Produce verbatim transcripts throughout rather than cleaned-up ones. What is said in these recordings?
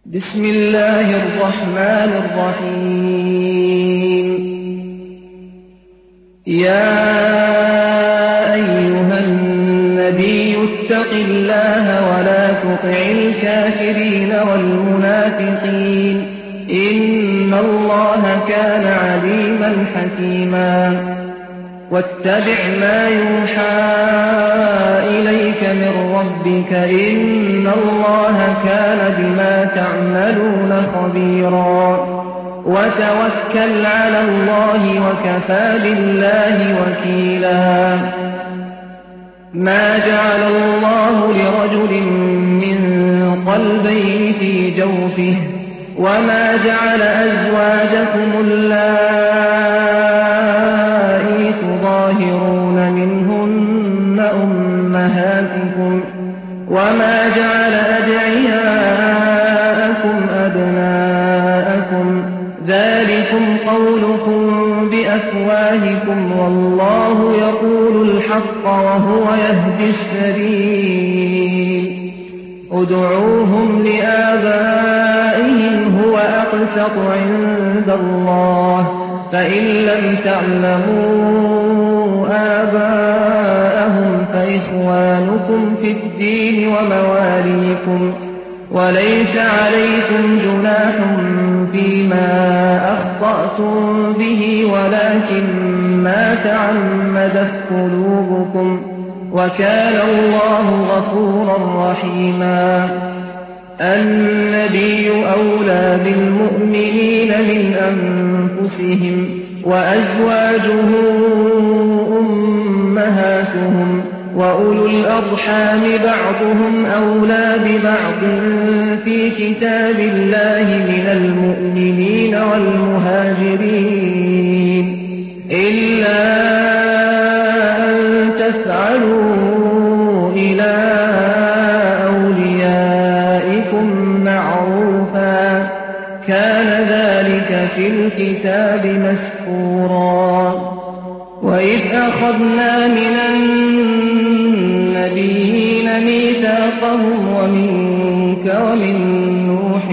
بسم الله الرحمن الرحيم يا أيها النبي اتق الله ولا تطع الكافرين والمنافقين إن الله كان عليما حكيما واتبع ما يوحى إليك من ربك إن الله كان بما تعملون خبيرا وتوكل على الله وكفى بالله وكيلا ما جعل الله لرجل من قلبين في جوفه وما جعل أزواجكم اللائي تظاهرون منهن أمهاتكم وما جعل أدعياءكم أبناءكم ذلكم قولكم بأفواهكم والله يقول الحق وهو يهدي السبيل ادعوهم لآبائهم هو أقسط عند الله فإن لم تعلموا آباءهم فإخوانكم في الدين ومواليكم وليس عليكم جناح فيما أخطأتم به ولكن ما تعمدت قلوبكم وكان الله غفورا رحيما النبي أولى بالمؤمنين من أنفسهم وأزواجه أمهاتهم وأولو الأرحام بعضهم أولى ببعض في كتاب الله من المؤمنين والمهاجرين إلا أن تفعلوا إلى أوليائكم معروفا كان ذلك في الكتاب مسكورا وإذ أخذنا من النبيين ميثاقهم ومنك ومن نوح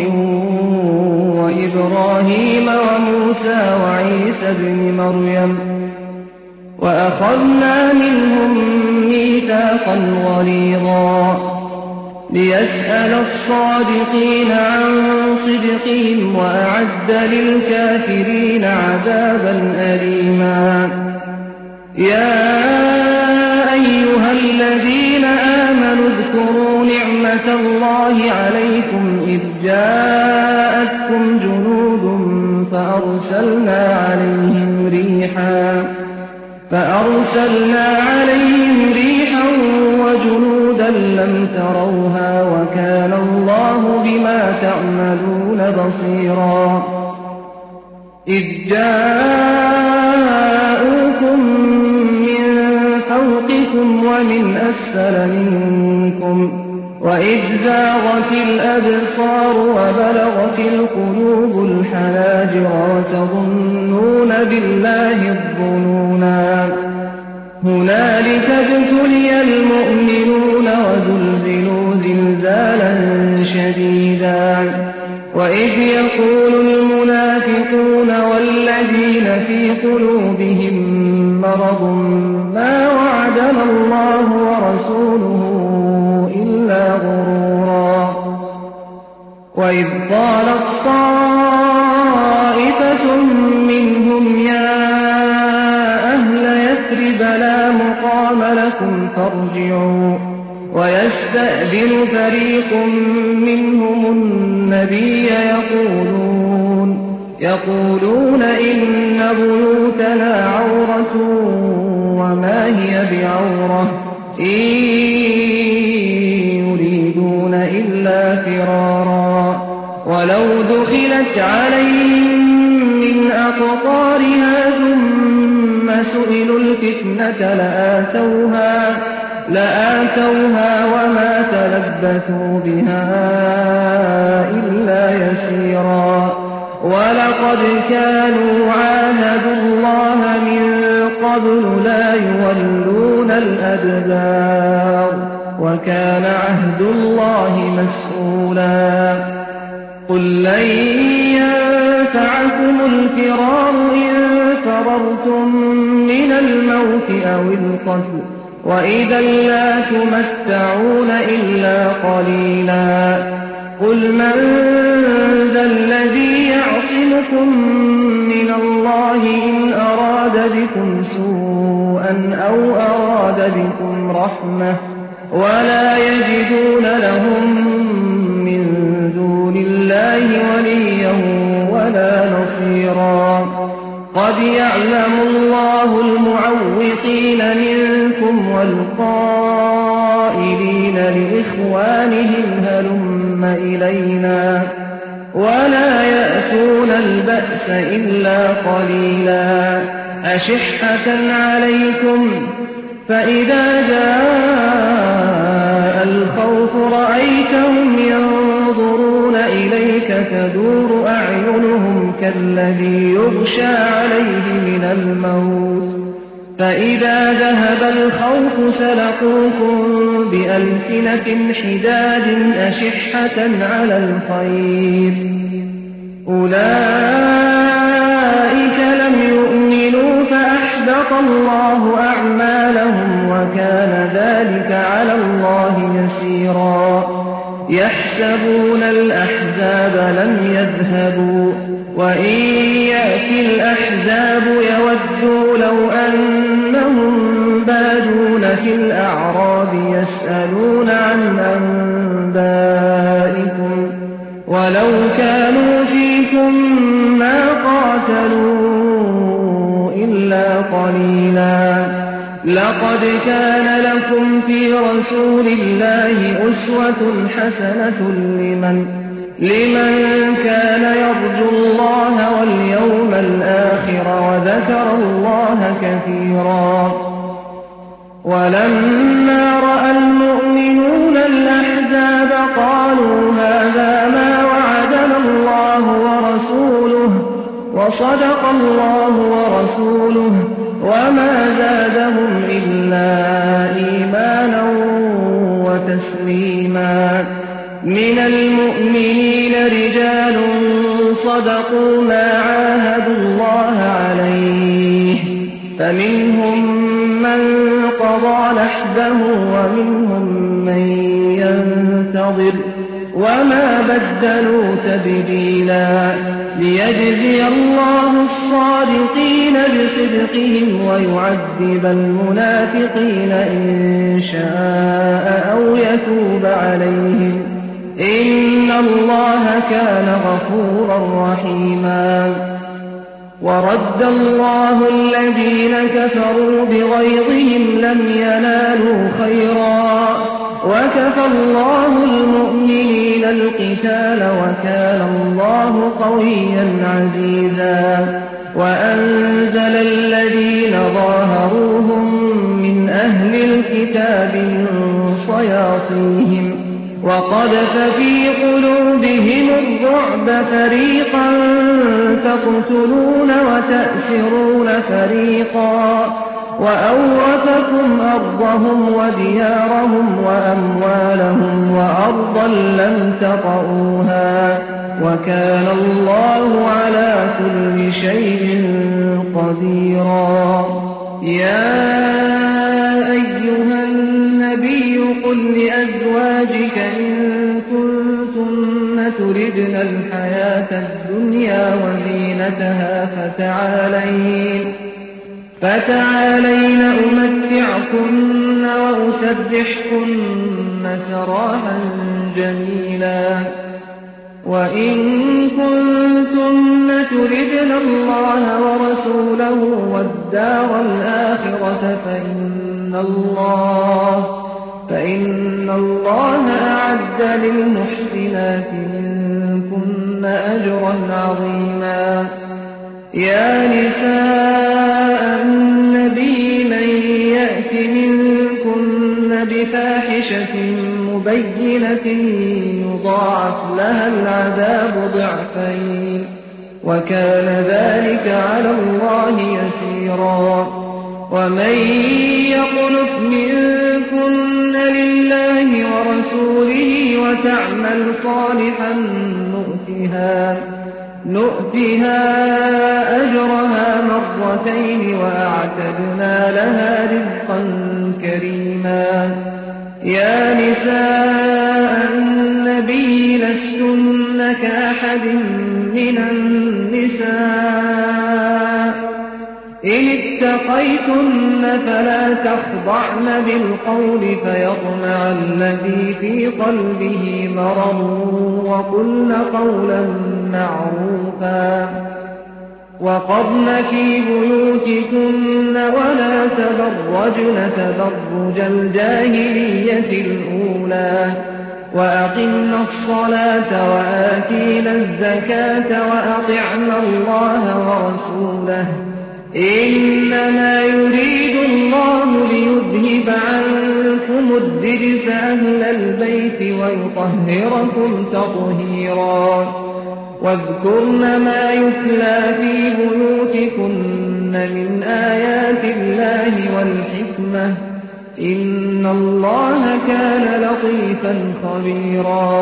وإبراهيم وموسى وعيسى ابن مريم وأخذنا منهم ميثاقا غليظا ليسأل الصادقين عن صدقهم وأعد للكافرين عذابا أليما يا أيها الذين آمنوا اذكروا نعمة الله عليكم إذ جاءتكم جنود فأرسلنا عليهم ريحا فأرسلنا عليهم ريحا وجنودا لم تروها وكان الله بما تعملون بصيرا إذ جاءوكم من فوقكم ومن أسفل منكم وإذ زاغت الأبصار وبلغت القلوب الحناجر وتظنون بالله الظنونا هنالك ابتلي المؤمنون وزلزلوا زلزالا شديدا وإذ يقول المنافقون والذين في قلوبهم مرض ما وعدنا الله ورسوله إلا غرورا وإذ قالت طائفة منهم يا أهل يثرب لا مقام لكم فارجعوا ويستأذن فريق منهم النبي يقولون يقولون إن بيوتنا عورة وما هي بعورة إن يريدون إلا فرارا ولو دخلت عليهم من أقطارها ثم سئلوا الفتنة لآتوها لآتوها وما تلبثوا بها إلا يسيرا ولقد كانوا عاهدوا الله من قبل لا يولون الأدبار وكان عهد الله مسؤولا قل لن ينفعكم الفرار إن فررتم من الموت أو القتل وإذا لا تمتعون إلا قليلا قل من ذا الذي يعصمكم من الله إن أراد بكم سوءا أو أراد بكم رحمة ولا يجدون لهم من دون الله وليا ولا نصيرا قد يعلم الله المعوقين منكم والقائلين لإخوانهم هلم إلينا ولا يأتون البأس إلا قليلا أشحة عليكم فإذا جاء الخوف رأيتهم ينظرون إليك تدور أعينهم كالذي يغشى عليه من الموت فإذا ذهب الخوف سلقوكم بألسنة حداد أشحة على الخير أولئك لم يؤمنوا فأحبط الله أعمالهم وكان ذلك على الله يسيرا يحسبون الأحزاب لم يذهبوا وإن يأتي الأحزاب يودوا لو أنهم بادون في الأعراب يسألون عن أنبائكم ولو كانوا فيكم ما قاتلوا إلا قليلا لقد كان لكم في رسول الله أسوة حسنة لمن لمن كان يرجو الله واليوم الآخر وذكر الله كثيرا ولما رأى المؤمنون الأحزاب قالوا هذا ما وعدنا الله ورسوله وصدق الله ورسوله وما زادهم إلا إيمانا وتسليما من المؤمنين رجال صدقوا ما عاهدوا الله عليه فمنهم من قضى نحبه ومنهم من ينتظر وما بدلوا تبديلا ليجزي الله الصادقين بصدقهم ويعذب المنافقين إن شاء أو يتوب عليهم إن الله كان غفورا رحيما ورد الله الذين كفروا بغيظهم لم ينالوا خيرا وكفى الله المؤمنين القتال وكان الله قويا عزيزا وأنزل الذين ظاهروهم من أهل الكتاب من صياصيهم وقذف في قلوبهم الرعب فريقا تقتلون وتأسرون فريقا وأورثكم أرضهم وديارهم وأموالهم وأرضا لم تطئوها وكان الله على كل شيء قديرا يا أيها النبي قل لأزواجك إن كنتن تردن الحياة الدنيا وزينتها فتعالين فتعالين أمتعكن وأسرحكن سراحا جميلا وإن كنتن تردن الله ورسوله والدار الآخرة فإن الله فإن الله أعد للمحسنات منكن أجرا عظيما يا نساء النبي من يأت منكن بفاحشة مبينة يضاعف لها العذاب ضعفين وكان ذلك على الله يسيرا ومن يقنت منكن لله ورسوله وتعمل صالحا نؤتها نؤتها, نؤتها أجرها مرتين وأعتدنا لها رزقا كريما. يا نساء النبي لستن كأحد من النساء إن اتقيتن فلا تخضعن بالقول فيطمع الذي في قلبه مرض وقلن قولا معروفا. وقرن في بيوتكن ولا تبرجن تبرج الجاهلية الأولى وأقمنا الصلاة وآتينا الزكاة وأطعنا الله ورسوله إنما يريد الله ليذهب عنكم الرجس أهل البيت ويطهركم تطهيرا. واذكرن ما يتلى في بيوتكن من آيات الله والحكمة إن الله كان لطيفا خبيرا.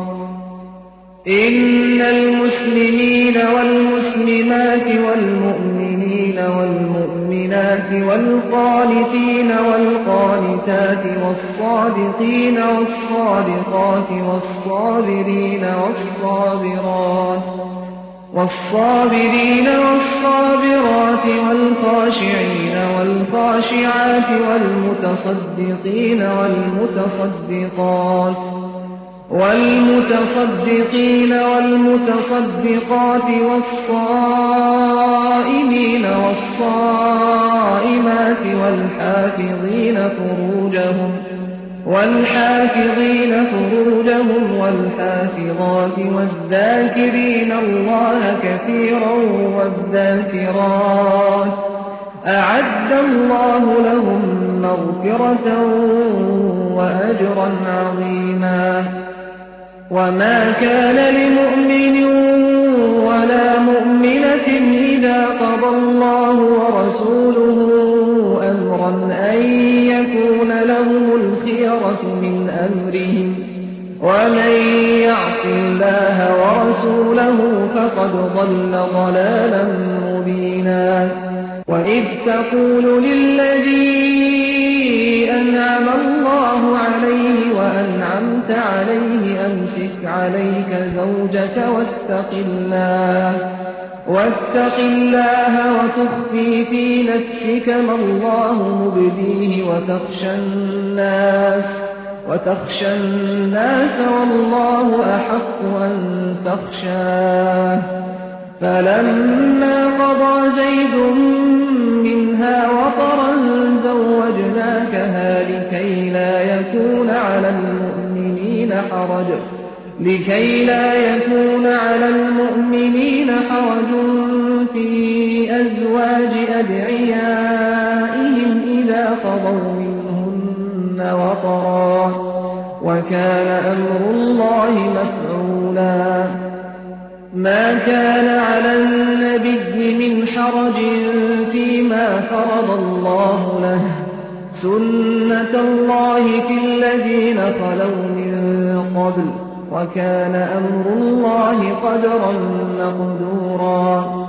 إن المسلمين والمسلمات والمؤمنين والمؤمنات والقانتين والقانتات والصادقين والصادقات والصابرين والصابرات والصابرين والصابرات والخاشعين والخاشعات والمتصدقين والمتصدقات والمتصدقين والمتصدقات والصائمين والصائمات والحافظين فروجهم والحافظين فروجهم والحافظات والذاكرين الله كثيرا والذاكرات أعد الله لهم مغفرة وأجرا عظيما. وما كان لمؤمن ولا مؤمنة إذا قضى الله ورسوله أمرا أن يكون لهم الخيرة من أمرهم ومن يعص الله ورسوله فقد ضل ضلالا مبينا. وإذ تقول للذي أنعم الله عليه وأنعمت عليه أمسك عليك زوجك واتق الله واتق الله وتخفي في نفسك ما الله مبديه وتخشى الناس وتخشى الناس والله أحق أن تخشاه. فلما قضى زيد منها وطرا زوجناكها لكي لا يكون على المؤمنين حرج لكي لا يكون على المؤمنين حرج في أزواج أدعيائهم إذا قضوا منهن وطرا وكان أمر الله مفعولا. ما كان على النبي من حرج فيما فرض الله له سنة الله في الذين خلوا من قبل وكان أمر الله قدرا مقدورا.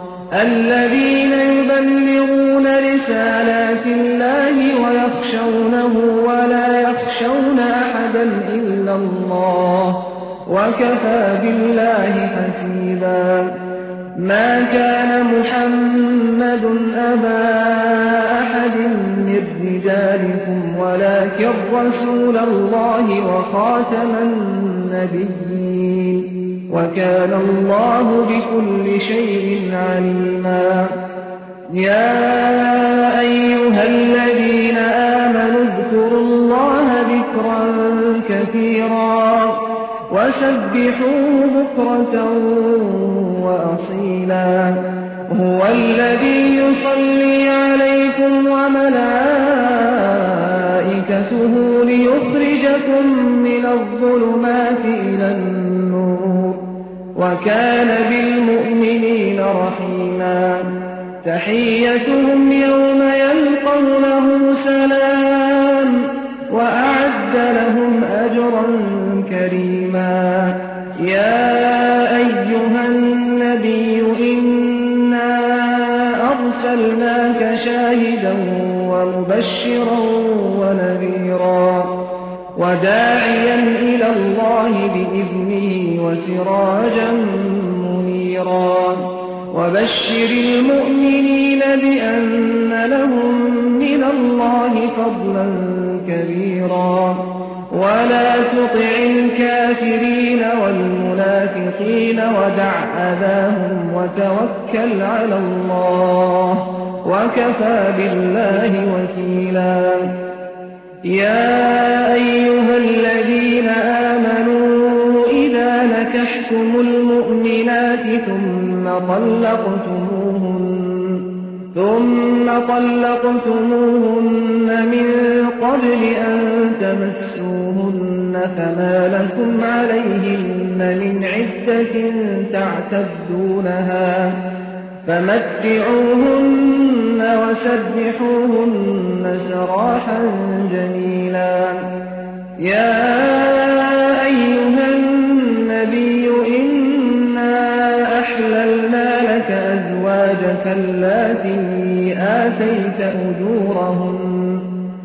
الذين يبلغون رسالات الله ويخشونه ولا يخشون أحدا إلا الله وكفى بالله حسيبا. ما كان محمد أبا أحد من رجالكم ولكن رسول الله وخاتم النبيين وكان الله بكل شيء عليما. يا أيها الذين آمنوا اذكروا الله ذكرا كثيرا وسبحوه بكرة وأصيلا. هو الذي يصلي عليكم وملائكته ليخرجكم من الظلمات إلى النور وكان بالمؤمنين رحيما. تحيتهم يوم يلقونه سلام وأعد لهم أجرا كريما. يا أيها أرسلناك شاهدا ومبشرا ونذيرا وداعيا إلى الله بإذنه وسراجا منيرا وبشر المؤمنين بأن لهم من الله فضلا كبيرا ولا تطع الكافرين والمنافقين ودع أذاهم وتوكل على الله وكفى بالله وكيلا يا أيها الذين آمنوا إذا نكحتم المؤمنات ثم طلقتموهن ثم طلقتموهن من قبل أن تمسوهن فما لكم عليهن من عدة تعتدونها فمتعوهن وسرحوهن سراحا جميلا يا أيها النبي إنا أحللنا لك أزواجك اللاتي آتيت أجورهن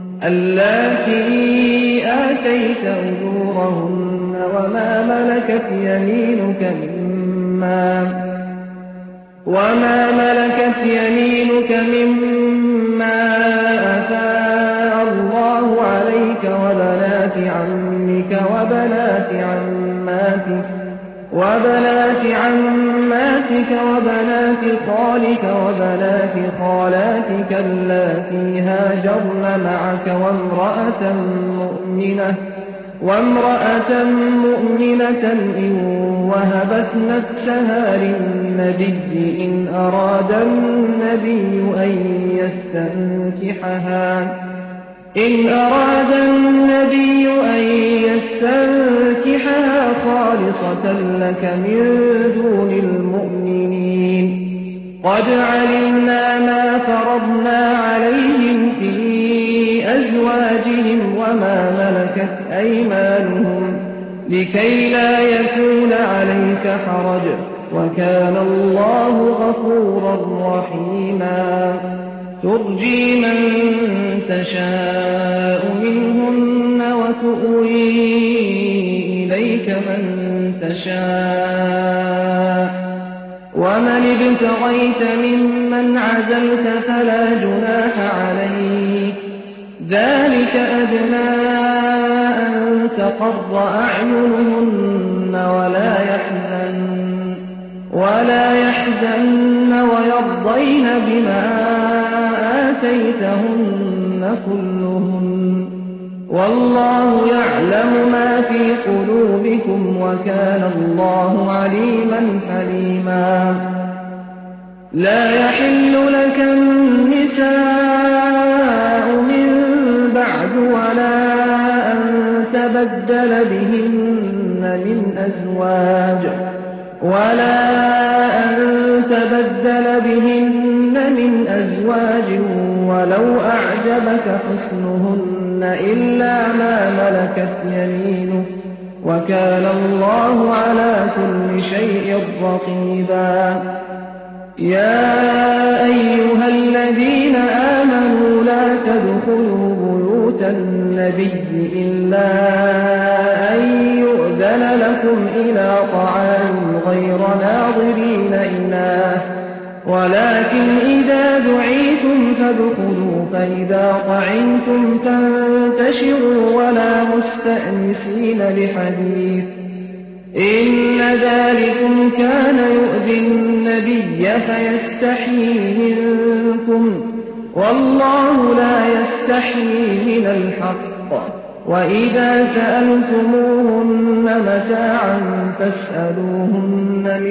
اللاتي آتيت أجورهن وما ملكت يمينك مما وما ملكت يمينك مما أفاء الله عليك وبنات عمك وبنات عماتك وبنات عماتك وبنات خالك وبنات خالاتك اللاتي هاجرن معك وامرأة مؤمنة وامرأة مؤمنة إن وهبت نفسها للنبي إن أراد النبي أن يستنكحها إن أراد النبي أن يستنكحها خالصة لك من دون المؤمنين قد علمنا ما فرضنا عليهم في أزواجهم وما ملكت أيمانهم لكي لا يكون عليك حرج وكان الله غفورا رحيما ترجي من تشاء منهن وتؤوي إليك من تشاء ومن ابتغيت ممن عزلت فلا جناح عليك ذلك أدنى أن تقر أعينهن ولا يحزن ولا يحزن ويرضين بما آتيتهن كلهن والله يعلم ما في قلوبكم وكان الله عليما حليما لا يحل لك النساء من بعد ولا أن تبدل بهن من أزواج ولا أن تبدل بهن من أزواج ولو أعجبك حسنهن إلا ما ملكت يمينك وكان الله على كل شيء رقيبا يا أيها الذين آمنوا لا تدخلوا بيوت النبي إلا أن يؤذن لكم إلى طعام غير ناظرين إناه ولكن إذا دعيتم فادخلوا فإذا طعمتم فانتشروا ولا مستأنسين لحديث إن ذلكم كان يؤذي النبي فيستحيي منكم والله لا يستحيي من الحق وإذا سألتموهن متاعا فاسألوهن من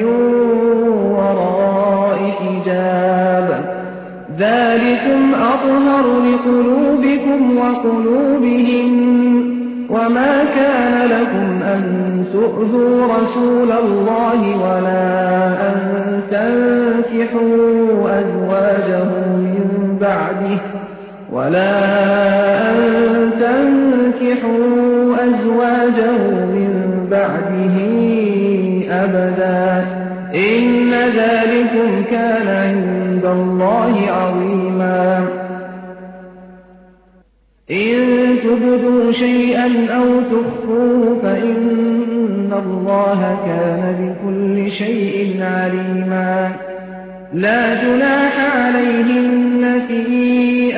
وراء حجاب ذلكم أطهر لقلوبكم وقلوبهم وما كان لكم أن تؤذوا رسول الله ولا أن تنكحوا أزواجه من بعده ولا أن تنكحوا أزواجه من بعده أبدا إن ذلكم كان عند الله عظيما إن تبدوا شيئا أو تخفوه فإن الله كان بكل شيء عليما لا جناح عليهن في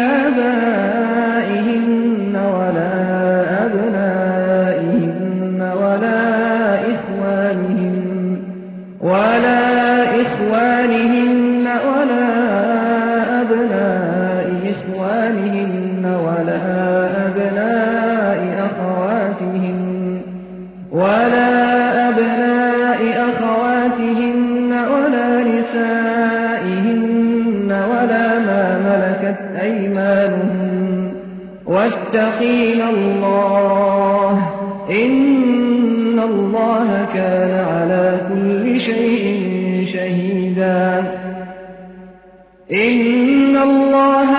آبائهن ولا أبنائهن ولا إخوانهن ولا إخوانهن ولا أبناء إخوانهن ولا أبناء أخواتهن ولا أبناء أخواتهن ولا نسائهن ولا ما ملكت أيمانهن واتقين الله إن الله كان على كل شيء شهيدا إن الله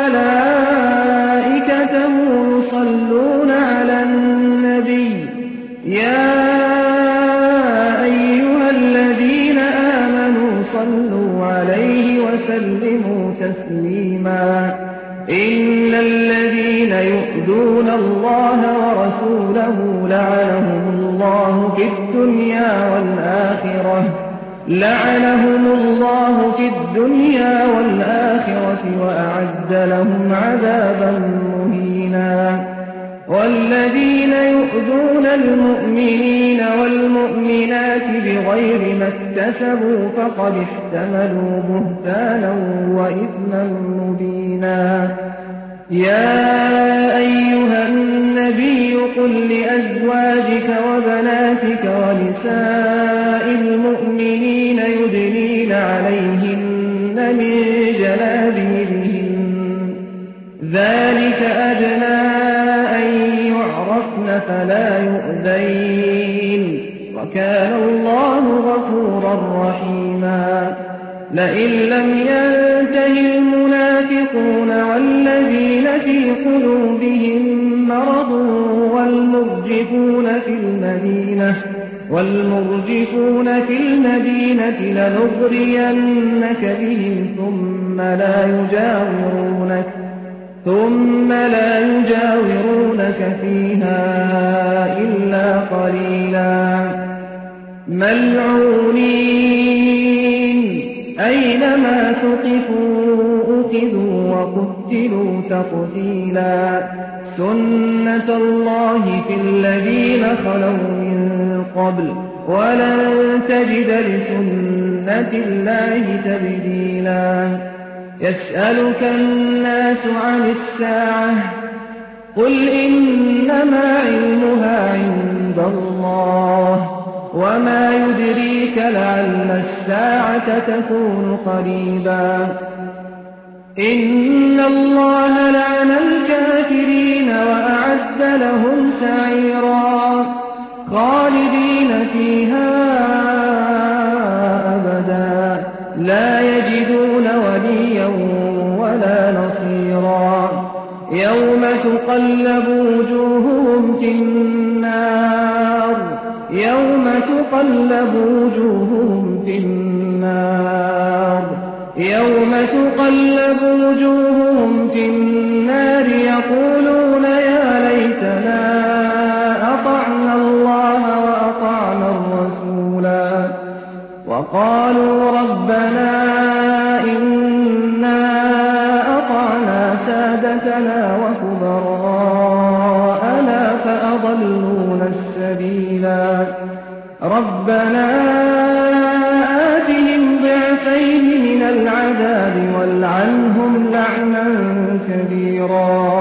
وملائكته يصلون على النبي يا أيها الذين آمنوا صلوا عليه وسلموا تسليما إن الذين يؤذون الله ورسوله لعنهم الله في الدنيا والآخرة لعنهم الله في الدنيا والآخرة وأعد لهم عذابا مهينا والذين يؤذون المؤمنين والمؤمنات بغير ما اكتسبوا فقد احتملوا بهتانا وإثما مبينا يا أيها النبي قل لأزواجك وبناتك ونساء المؤمنين يدنين عليهن من جلابيبهن ذلك أدنى أن يعرفن فلا يؤذين وكان الله غفورا رحيما لئن لم ينته المنافقون والذين في قلوبهم مرض والمرجفون في المدينة والمرجفون في المدينة لنغرينك بهم ثم لا يجاورونك ثم لا يجاورونك فيها إلا قليلا ملعونين أينما ثقفوا أخذوا وقتلوا تقتيلا سنة الله في الذين خلوا من قبل ولن تجد لسنة الله تبديلا يسألك الناس عن الساعة قل إنما علمها عند الله وما يدريك لعل الساعة تكون قريبا إن الله لعن الكافرين وأعد لهم سعيرا خالدين فيها أبدا لا يجدون وليا ولا نصيرا يوم تقلب وجوههم في النار يوم تقلب وجوههم في النار يوم تقلب وجوههم في النار يقولون يا ليتنا أطعنا الله وأطعنا الرسولا وقالوا ربنا إنا أطعنا سادتنا وكبراءنا فأضلونا السبيلا ربنا آتهم ضعفين من العذاب والعنهم لعنا كبيرا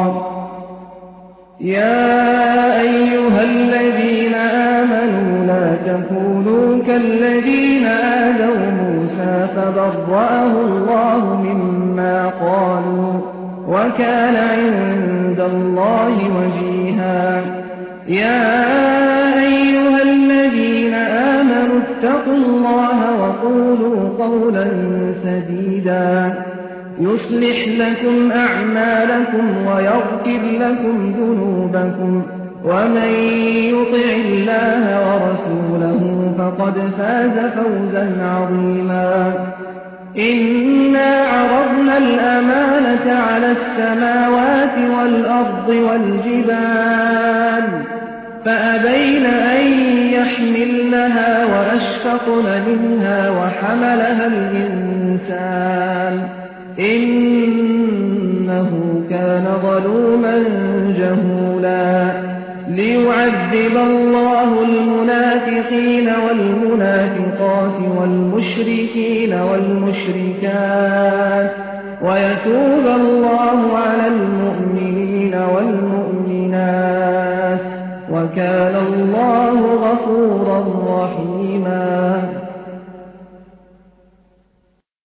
يا أيها الذين آمنوا لا تكونوا كالذين آذوا موسى فبرأه الله مما قالوا وكان عند الله وجيها يا أيها الذين آمنوا اتقوا الله وقولوا قولا سديدا يصلح لكم أعمالكم ويغفر لكم ذنوبكم ومن يطع الله ورسوله فقد فاز فوزا عظيما إنا عرضنا الأمانة على السماوات والأرض والجبال فأبين أن يحملنها وأشفقن منها وحملها الإنسان إنه كان ظلوما جهولا ليعذب الله المنافقين والمنافقات والمشركين والمشركات ويتوب الله على المؤمنين والمؤمنات وكان الله